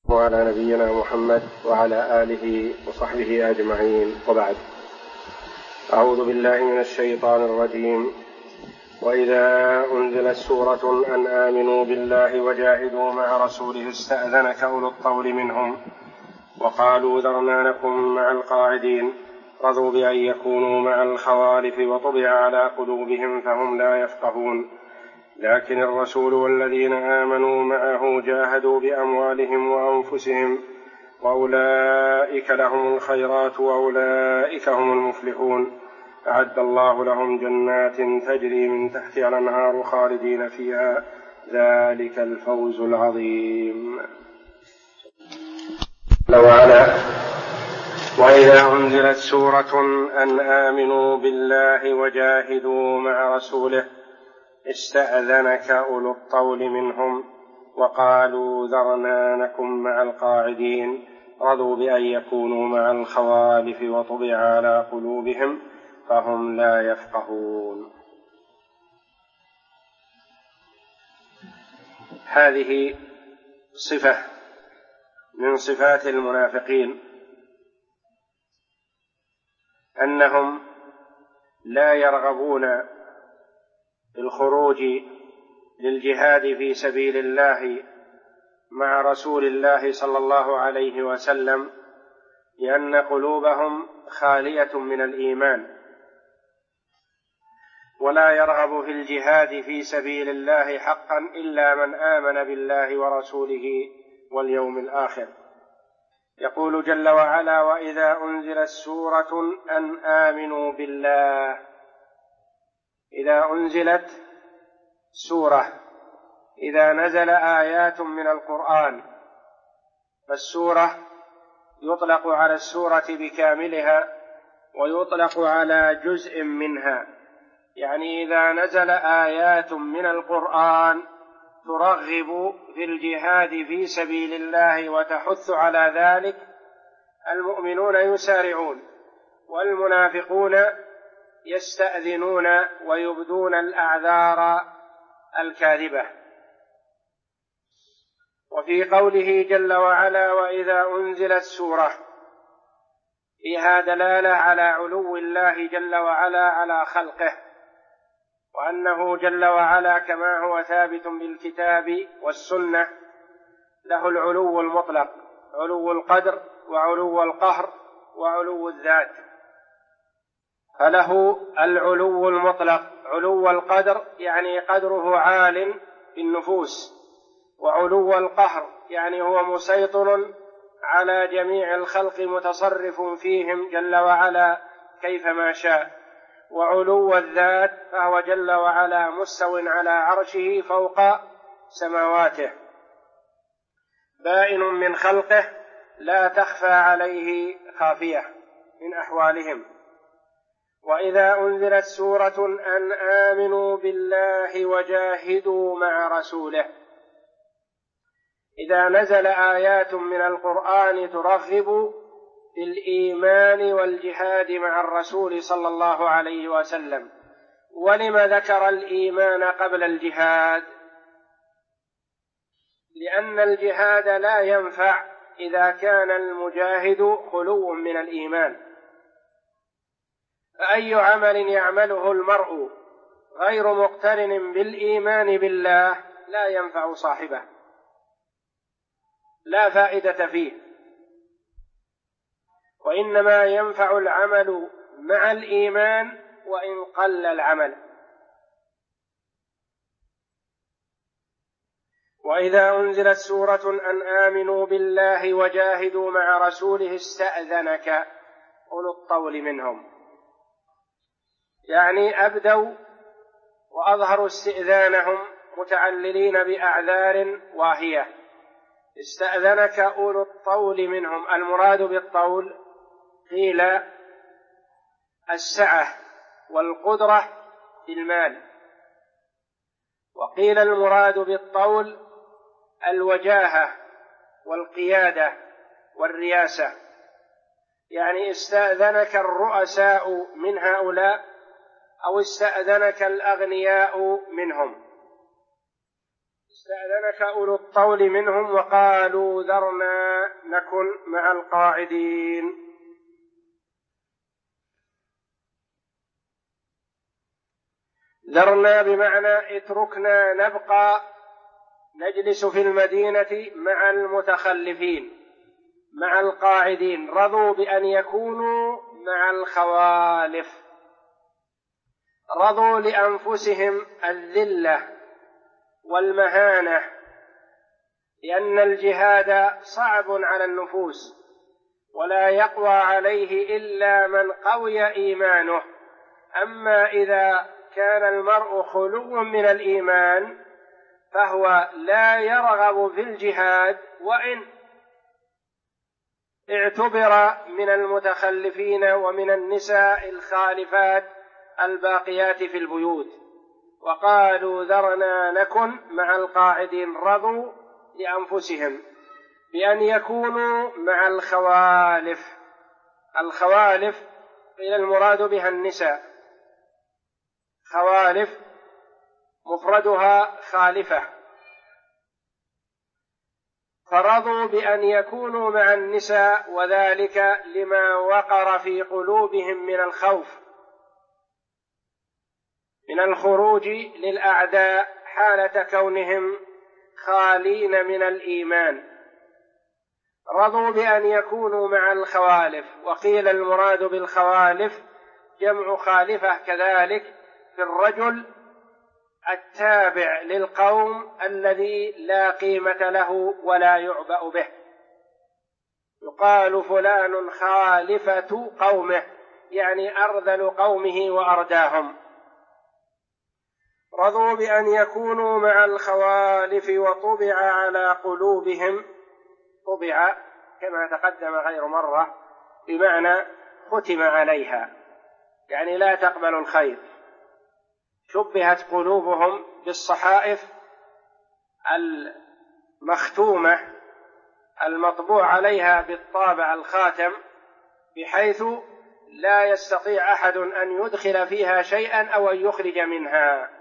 وعلى نبينا محمد وعلى آله وصحبه أجمعين، وبعد. أعوذ بالله من الشيطان الرجيم. وإذا أنزلت سورة أن آمنوا بالله وجاهدوا مع رسوله استأذنك أولو الطول منهم وقالوا ذرنا نكن مع القاعدين رضوا بأن يكونوا مع الخوالف وطبع على قلوبهم فهم لا يفقهون. لكن الرسول والذين آمنوا معه جاهدوا بأموالهم وأنفسهم وأولئك لهم الخيرات وأولئك هم المفلحون. أعد الله لهم جنات تجري من تحتها الأنهار خالدين فيها ذلك الفوز العظيم. وعلا وإذا أنزلت سورة أن آمنوا بالله وجاهدوا مع رسوله استأذنك أولو الطول منهم وقالوا ذرنا نكن مع القاعدين رضوا بأن يكونوا مع الخوالف وطبع على قلوبهم فهم لا يفقهون. هذه صفة من صفات المنافقين، أنهم لا يرغبون بالخروج للجهاد في سبيل الله مع رسول الله صلى الله عليه وسلم، لأن قلوبهم خالية من الإيمان، ولا يرغب في الجهاد في سبيل الله حقا إلا من آمن بالله ورسوله واليوم الآخر. يقول جل وعلا: وإذا أنزلت سورة أن آمنوا بالله. إذا أنزلت سورة، إذا نزل آيات من القرآن، فالسورة يطلق على السورة بكاملها ويطلق على جزء منها، يعني إذا نزل آيات من القرآن ترغب في الجهاد في سبيل الله وتحث على ذلك، المؤمنون يسارعون والمنافقون يستأذنون ويبدون الأعذار الكاذبة. وفي قوله جل وعلا: وإذا أنزلت سورة، فيها دلالة على علو الله جل وعلا على خلقه، وأنه جل وعلا كما هو ثابت بالكتاب والسنة له العلو المطلق، علو القدر وعلو القهر وعلو الذات. فله العلو المطلق، علو القدر يعني قدره عال في النفوس، وعلو القهر يعني هو مسيطر على جميع الخلق متصرف فيهم جل وعلا كيفما شاء، وعلو الذات فهو جل وعلا مستو على عرشه فوق سماواته، بائن من خلقه لا تخفى عليه خافية من أحوالهم. وإذا أنزلت سورة أن آمنوا بالله وجاهدوا مع رسوله، إذا نزل آيات من القرآن ترغب في الإيمان والجهاد مع الرسول صلى الله عليه وسلم. ولم ذكر الإيمان قبل الجهاد؟ لأن الجهاد لا ينفع إذا كان المجاهد خلو من الإيمان، فأي عمل يعمله المرء غير مقترن بالإيمان بالله لا ينفع صاحبه، لا فائدة فيه، وإنما ينفع العمل مع الإيمان وإن قل العمل. وإذا أنزلت سورة أن آمنوا بالله وجاهدوا مع رسوله استأذنك أولو الطول منهم، يعني أبدوا وأظهروا استئذانهم متعللين بأعذار واهية. استأذنك أولو الطول منهم، المراد بالطول قيل السعة والقدرة في المال، وقيل المراد بالطول الوجاهة والقيادة والرياسة، يعني استأذنك الرؤساء من هؤلاء أو استأذنك الأغنياء منهم. استأذنك أولو الطول منهم وقالوا ذرنا نكن مع القاعدين. ذرنا بمعنى اتركنا نبقى نجلس في المدينة مع المتخلفين مع القاعدين. رضوا بأن يكونوا مع الخوالف، رضوا لأنفسهم الذلة والمهانة، لأن الجهاد صعب على النفوس ولا يقوى عليه إلا من قوي إيمانه. أما إذا كان المرء خلو من الإيمان فهو لا يرغب في الجهاد وإن اعتبر من المتخلفين ومن النساء الخالفات الباقيات في البيوت. وقالوا ذرنا نكن مع القاعدين، رضوا لأنفسهم بأن يكونوا مع الخوالف. الخوالف قيل المراد بها النساء، خوالف مفردها خالفة، فرضوا بأن يكونوا مع النساء، وذلك لما وقر في قلوبهم من الخوف من الخروج للأعداء حالة كونهم خالين من الإيمان. رضوا بأن يكونوا مع الخوالف. وقيل المراد بالخوالف جمع خالفة كذلك في الرجل التابع للقوم الذي لا قيمة له ولا يعبأ به، يقال فلان خالفة قومه، يعني أرذل قومه وأرداهم. رضوا بأن يكونوا مع الخوالف وطبع على قلوبهم. طبع كما تقدم غير مرة بمعنى ختم عليها، يعني لا تقبل الخير. شبهت قلوبهم بالصحائف المختومة المطبوع عليها بالطابع الخاتم، بحيث لا يستطيع أحد أن يدخل فيها شيئا أو أن يخرج منها.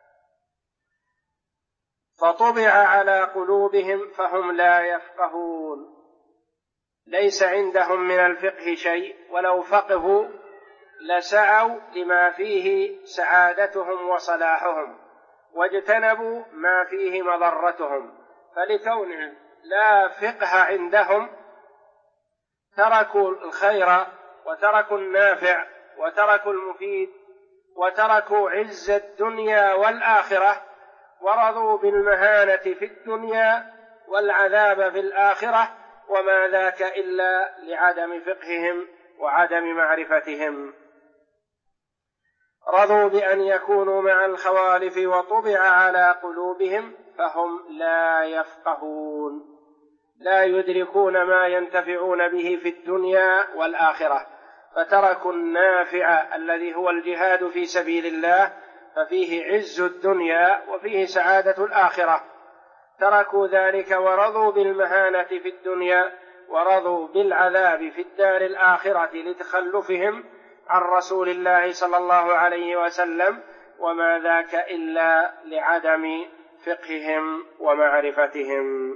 فطبع على قلوبهم فهم لا يفقهون، ليس عندهم من الفقه شيء، ولو فقهوا لسعوا لما فيه سعادتهم وصلاحهم واجتنبوا ما فيه مضرتهم. فلكونهم لا فقه عندهم تركوا الخير وتركوا النافع وتركوا المفيد وتركوا عز الدنيا والآخرة، ورضوا بالمهانة في الدنيا والعذاب في الآخرة، وما ذاك إلا لعدم فقههم وعدم معرفتهم. رضوا بأن يكونوا مع الخوالف وطبع على قلوبهم فهم لا يفقهون، لا يدركون ما ينتفعون به في الدنيا والآخرة، فتركوا النافع الذي هو الجهاد في سبيل الله، ففيه عز الدنيا وفيه سعادة الآخرة. تركوا ذلك ورضوا بالمهانة في الدنيا ورضوا بالعذاب في الدار الآخرة لتخلفهم عن رسول الله صلى الله عليه وسلم، وما ذاك إلا لعدم فقههم ومعرفتهم.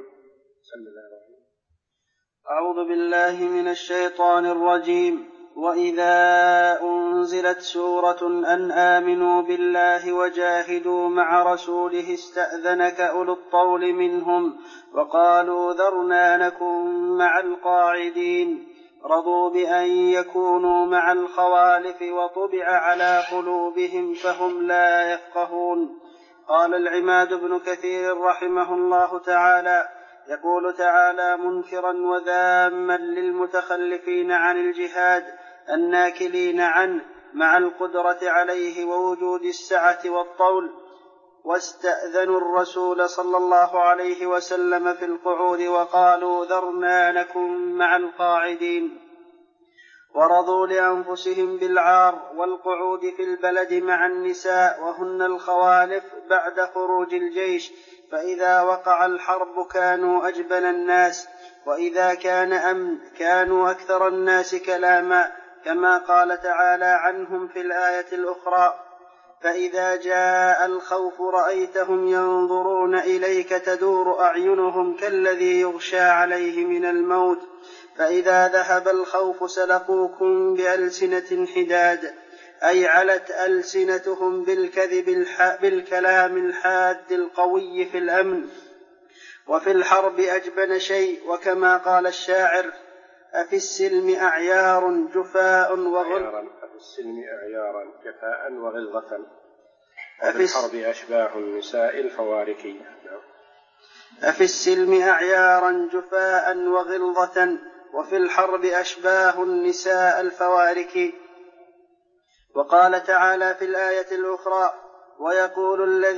أعوذ بالله من الشيطان الرجيم. وإذا أنزلت سورة أن آمنوا بالله وجاهدوا مع رسوله استأذنك أولو الطول منهم وقالوا ذرنا نكن مع القاعدين. رضوا بأن يكونوا مع الخوالف وطبع على قلوبهم فهم لا يفقهون. قال العماد بن كثير رحمه الله تعالى: يقول تعالى منكرا وذاما للمتخلفين عن الجهاد الناكلين عنه مع القدرة عليه ووجود السعة والطول، واستأذنوا الرسول صلى الله عليه وسلم في القعود وقالوا ذرنا نكن مع القاعدين. ورضوا لأنفسهم بالعار والقعود في البلد مع النساء وهن الخوالف بعد خروج الجيش، فإذا وقع الحرب كانوا أجبن الناس، وإذا كان أمن كانوا أكثر الناس كلاما، كما قال تعالى عنهم في الآية الأخرى: فإذا جاء الخوف رأيتهم ينظرون إليك تدور أعينهم كالذي يغشى عليه من الموت فإذا ذهب الخوف سلقوكم بألسنة حداد أي علت ألسنتهم بالكلام الحاد القوي في الأمن وفي الحرب أجبن شيء وكما قال الشاعر أفي السلم أعيار جفاء وغلظة أفي السلم أعيارا جفاء وغلظة وفي الحرب أشباه النساء الفوارك. أفي السلم أعيارا جفاء وغلظة وفي الحرب أشباه النساء الفوارك. وقال تعالى في الآية الأخرى ويقول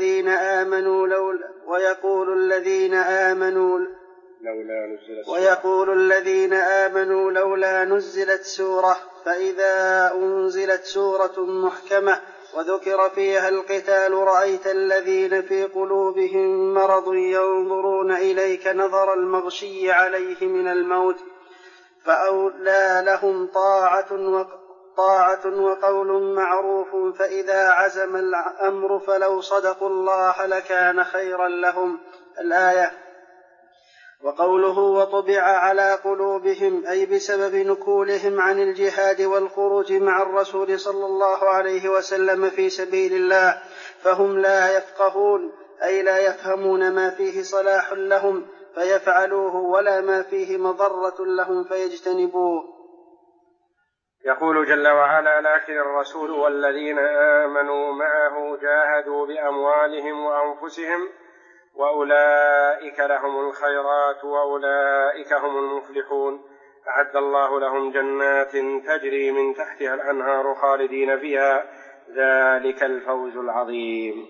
الذين آمنوا لولا نزلت سورة فإذا أنزلت سورة محكمة وذكر فيها القتال رأيت الذين في قلوبهم مرض ينظرون إليك نظر المغشي عليه من الموت فأولى لهم طاعة وقول معروف فإذا عزم الأمر فلو صدقوا الله لكان خيرا لهم. الآية. وقوله وطبع على قلوبهم أي بسبب نكولهم عن الجهاد والخروج مع الرسول صلى الله عليه وسلم في سبيل الله فهم لا يفقهون أي لا يفهمون ما فيه صلاح لهم فيفعلوه ولا ما فيه مضرة لهم فيجتنبوه. يقول جل وعلا لكن الرسول والذين آمنوا معه جاهدوا بأموالهم وأنفسهم وأولئك لهم الخيرات وأولئك هم المفلحون أعد الله لهم جنات تجري من تحتها الأنهار خالدين فيها ذلك الفوز العظيم.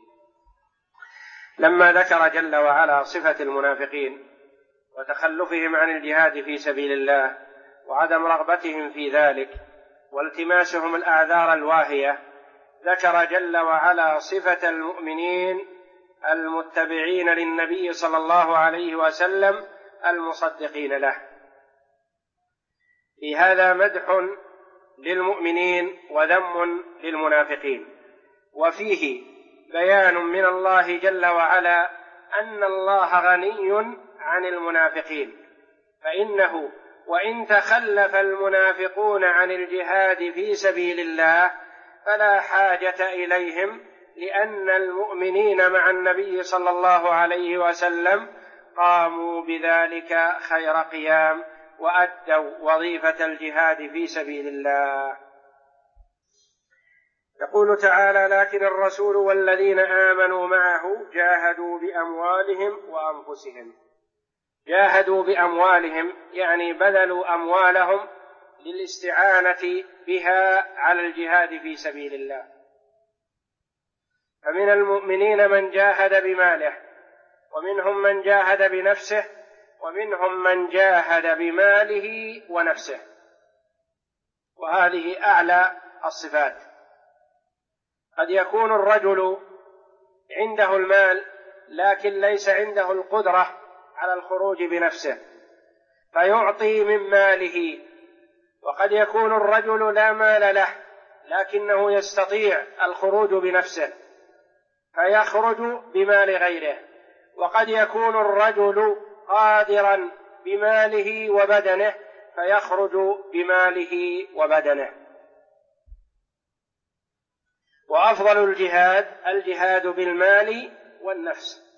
لما ذكر جل وعلا صفة المنافقين وتخلفهم عن الجهاد في سبيل الله وعدم رغبتهم في ذلك والتماسهم الأعذار الواهية ذكر جل وعلا صفة المؤمنين المتبعين للنبي صلى الله عليه وسلم المصدقين له. في هذا مدح للمؤمنين وذم للمنافقين وفيه بيان من الله جل وعلا أن الله غني عن المنافقين فإنه وإن تخلف المنافقون عن الجهاد في سبيل الله فلا حاجة إليهم لأن المؤمنين مع النبي صلى الله عليه وسلم قاموا بذلك خير قيام وأدوا وظيفة الجهاد في سبيل الله. يقول تعالى لكن الرسول والذين آمنوا معه جاهدوا بأموالهم وأنفسهم. جاهدوا بأموالهم يعني بذلوا أموالهم للاستعانة بها على الجهاد في سبيل الله. فمن المؤمنين من جاهد بماله ومنهم من جاهد بنفسه ومنهم من جاهد بماله ونفسه وهذه أعلى الصفات. قد يكون الرجل عنده المال لكن ليس عنده القدرة على الخروج بنفسه فيعطي من ماله وقد يكون الرجل لا مال له لكنه يستطيع الخروج بنفسه فيخرج بمال غيره وقد يكون الرجل قادرا بماله وبدنه فيخرج بماله وبدنه. وأفضل الجهاد بالمال والنفس.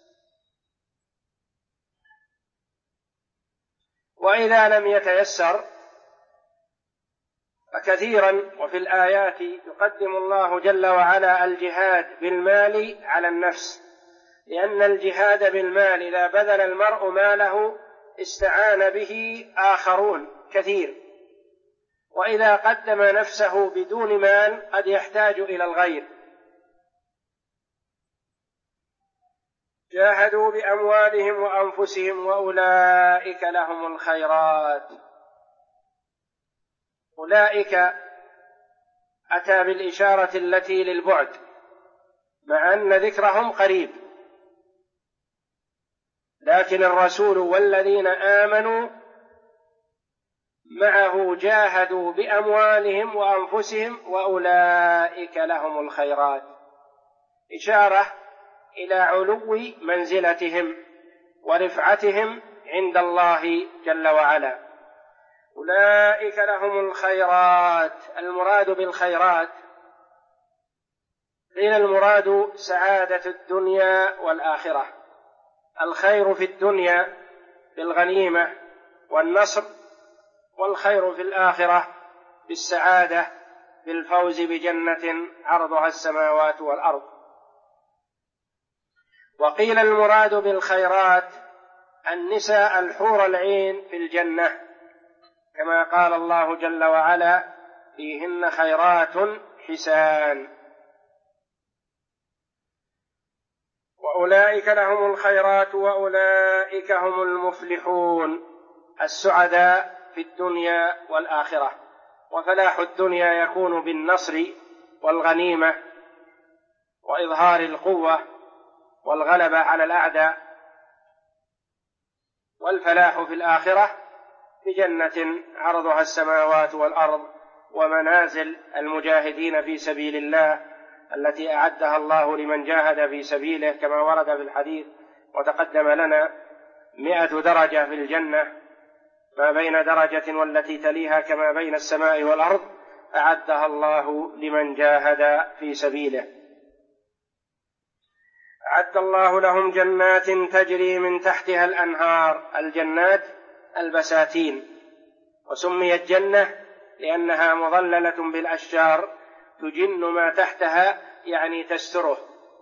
وإذا لم يتيسر فكثيرا وفي الآيات يقدم الله جل وعلا الجهاد بالمال على النفس لأن الجهاد بالمال إذا بذل المرء ماله استعان به آخرون كثير وإذا قدم نفسه بدون مال قد يحتاج إلى الغير. جاهدوا بأموالهم وأنفسهم وأولئك لهم الخيرات. أولئك أتى بالإشارة التي للبعد مع أن ذكرهم قريب لكن الرسول والذين آمنوا معه جاهدوا بأموالهم وأنفسهم وأولئك لهم الخيرات إشارة إلى علو منزلتهم ورفعتهم عند الله جل وعلا. أولئك لهم الخيرات. المراد بالخيرات قيل المراد سعادة الدنيا والآخرة. الخير في الدنيا بالغنيمة والنصر، والخير في الآخرة بالسعادة بالفوز بجنة عرضها السماوات والأرض. وقيل المراد بالخيرات النساء الحور العين في الجنة، كما قال الله جل وعلا: فيهن خيرات حسان. وأولئك لهم الخيرات وأولئك هم المفلحون، السعداء في الدنيا والآخرة. وفلاح الدنيا يكون بالنصر والغنيمة وإظهار القوة والغلبة على الأعداء، والفلاح في الآخرة بجنة عرضها السماوات والأرض ومنازل المجاهدين في سبيل الله التي أعدها الله لمن جاهد في سبيله، كما ورد في الحديث وتقدم لنا 100 درجة في الجنة، ما بين درجة والتي تليها كما بين السماء والأرض، أعدها الله لمن جاهد في سبيله. أعد الله لهم جنات تجري من تحتها الأنهار. الجنات البساتين، وسميت جنة لأنها مظللة بالأشجار تجن ما تحتها، يعني تستره.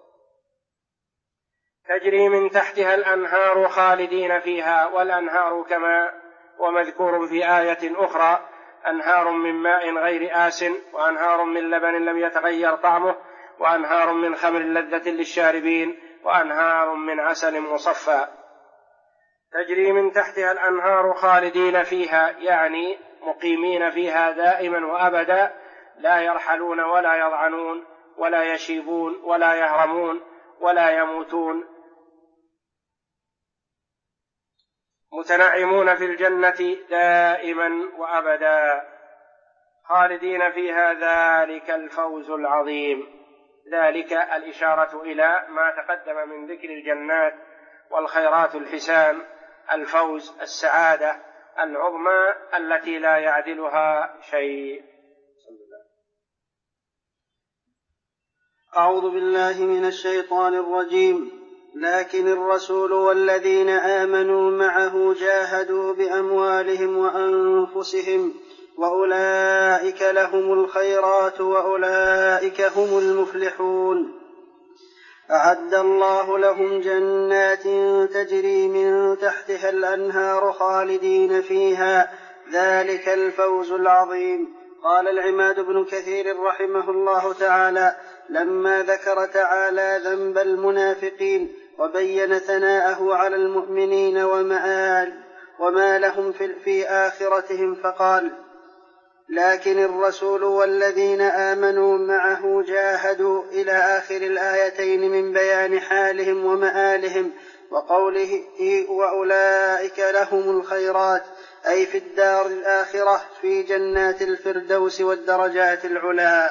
تجري من تحتها الأنهار خالدين فيها. والأنهار كما ومذكور في آية أخرى: أنهار من ماء غير آسن، وأنهار من لبن لم يتغير طعمه، وأنهار من خمر لذة للشاربين، وأنهار من عسل مصفى. تجري من تحتها الأنهار خالدين فيها، يعني مقيمين فيها دائما وأبدا، لا يرحلون ولا يضعنون ولا يشيبون ولا يهرمون ولا يموتون، متنعمون في الجنة دائما وأبدا خالدين فيها. ذلك الفوز العظيم. ذلك الإشارة إلى ما تقدم من ذكر الجنات والخيرات الحسان، الفوز، السعادة العظمى التي لا يعدلها شيء. أعوذ بالله من الشيطان الرجيم. لكن الرسول والذين آمنوا معه جاهدوا بأموالهم وأنفسهم، وأولئك لهم الخيرات وأولئك هم المفلحون. أعد الله لهم جنات تجري من تحتها الأنهار خالدين فيها، ذلك الفوز العظيم. قال العماد بن كثير رحمه الله تعالى: لما ذكر تعالى ذنب المنافقين وبين ثناءه على المؤمنين وما لهم في آخرتهم، فقال: لكن الرسول والذين آمنوا معه جاهدوا، إلى آخر الآيتين من بيان حالهم ومآلهم. وقوله: وأولئك لهم الخيرات، أي في الدار الآخرة في جنات الفردوس والدرجات العلى.